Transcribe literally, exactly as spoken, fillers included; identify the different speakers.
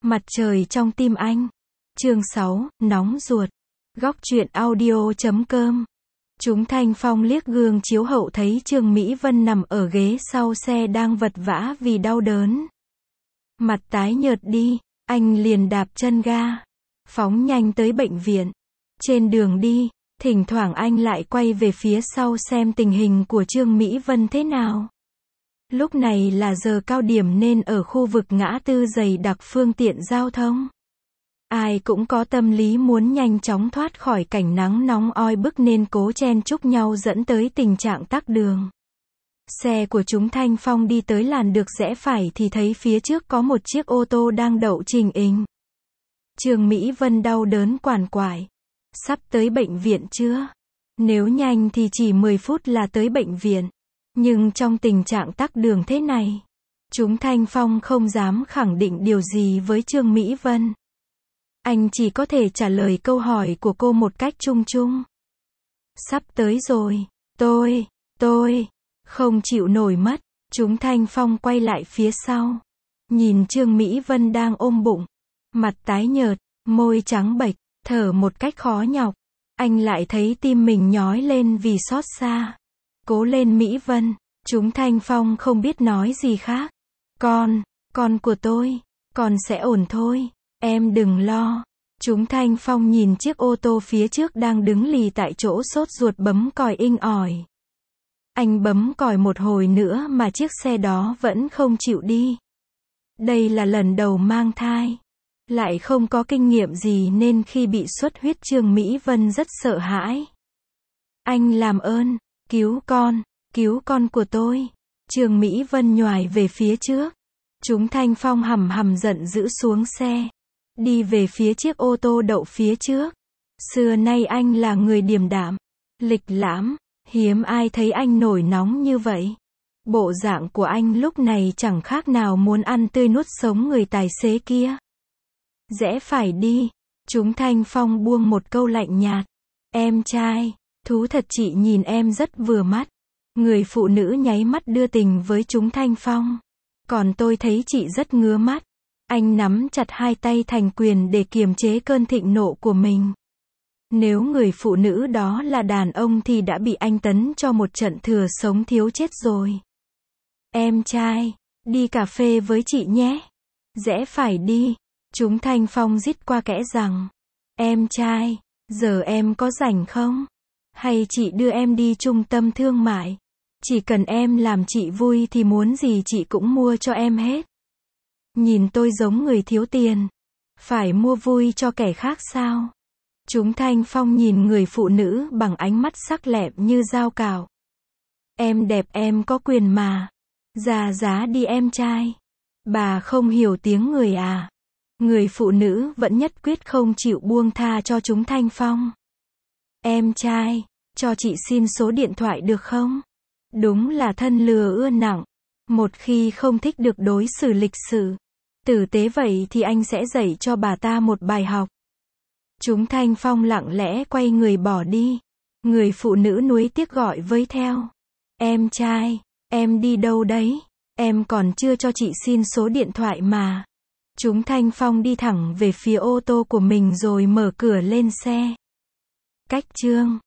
Speaker 1: Mặt trời trong tim anh. Chương sáu, nóng ruột. Góc truyện audio chấm com. Chúng Thanh Phong liếc gương chiếu hậu thấy Trương Mỹ Vân nằm ở ghế sau xe đang vật vã vì đau đớn. Mặt tái nhợt đi, anh liền đạp chân ga, phóng nhanh tới bệnh viện. Trên đường đi, thỉnh thoảng anh lại quay về phía sau xem tình hình của Trương Mỹ Vân thế nào. Lúc này là giờ cao điểm nên ở khu vực ngã tư dày đặc phương tiện giao thông. Ai cũng có tâm lý muốn nhanh chóng thoát khỏi cảnh nắng nóng oi bức nên cố chen chúc nhau dẫn tới tình trạng tắc đường. Xe của chúng Thanh Phong đi tới làn được rẽ phải thì thấy phía trước có một chiếc ô tô đang đậu trình hình. Trương Mỹ Vân đau đớn quằn quại. Sắp tới bệnh viện chưa? Nếu nhanh thì chỉ mười phút là tới bệnh viện. Nhưng trong tình trạng tắc đường thế này, chúng Thanh Phong không dám khẳng định điều gì với Trương Mỹ Vân. Anh chỉ có thể trả lời câu hỏi của cô một cách chung chung. Sắp tới rồi, tôi, tôi, không chịu nổi mất. Chúng Thanh Phong quay lại phía sau. Nhìn Trương Mỹ Vân đang ôm bụng, mặt tái nhợt, môi trắng bệch, thở một cách khó nhọc. Anh lại thấy tim mình nhói lên vì xót xa. Cố lên Mỹ Vân. Chúng Thanh Phong không biết nói gì khác. Con, con của tôi, con sẽ ổn thôi. Em đừng lo. Chúng Thanh Phong nhìn chiếc ô tô phía trước đang đứng lì tại chỗ sốt ruột bấm còi inh ỏi. Anh bấm còi một hồi nữa mà chiếc xe đó vẫn không chịu đi. Đây là lần đầu mang thai. Lại không có kinh nghiệm gì nên khi bị xuất huyết Trương Mỹ Vân rất sợ hãi. Anh làm ơn, cứu con, cứu con của tôi. Trương Mỹ Vân nhoài về phía trước. Chúng Thanh Phong hầm hầm giận dữ xuống xe. Đi về phía chiếc ô tô đậu phía trước. Xưa nay anh là người điềm đạm, lịch lãm, hiếm ai thấy anh nổi nóng như vậy. Bộ dạng của anh lúc này chẳng khác nào muốn ăn tươi nuốt sống người tài xế kia. Rẽ phải đi. Chúng Thanh Phong buông một câu lạnh nhạt. Em trai, thú thật chị nhìn em rất vừa mắt. Người phụ nữ nháy mắt đưa tình với chúng Thanh Phong. Còn tôi thấy chị rất ngứa mắt. Anh nắm chặt hai tay thành quyền để kiềm chế cơn thịnh nộ của mình. Nếu người phụ nữ đó là đàn ông thì đã bị anh tấn cho một trận thừa sống thiếu chết rồi. Em trai, đi cà phê với chị nhé. Rẽ phải đi. Chúng Thanh Phong rít qua kẽ rằng. Em trai, giờ em có rảnh không? Hay chị đưa em đi trung tâm thương mại? Chỉ cần em làm chị vui thì muốn gì chị cũng mua cho em hết. Nhìn tôi giống người thiếu tiền. Phải mua vui cho kẻ khác sao? Chúng Thanh Phong nhìn người phụ nữ bằng ánh mắt sắc lẹm như dao cạo. Em đẹp em có quyền mà. Ra giá đi em trai. Bà không hiểu tiếng người à? Người phụ nữ vẫn nhất quyết không chịu buông tha cho chúng Thanh Phong. Em trai, cho chị xin số điện thoại được không? Đúng là thân lừa ưa nặng. Một khi không thích được đối xử lịch sự, tử tế vậy thì anh sẽ dạy cho bà ta một bài học. Chúng Thanh Phong lặng lẽ quay người bỏ đi. Người phụ nữ nuối tiếc gọi với theo. Em trai, em đi đâu đấy? Em còn chưa cho chị xin số điện thoại mà. Chúng Thanh Phong đi thẳng về phía ô tô của mình rồi mở cửa lên xe. Cách chương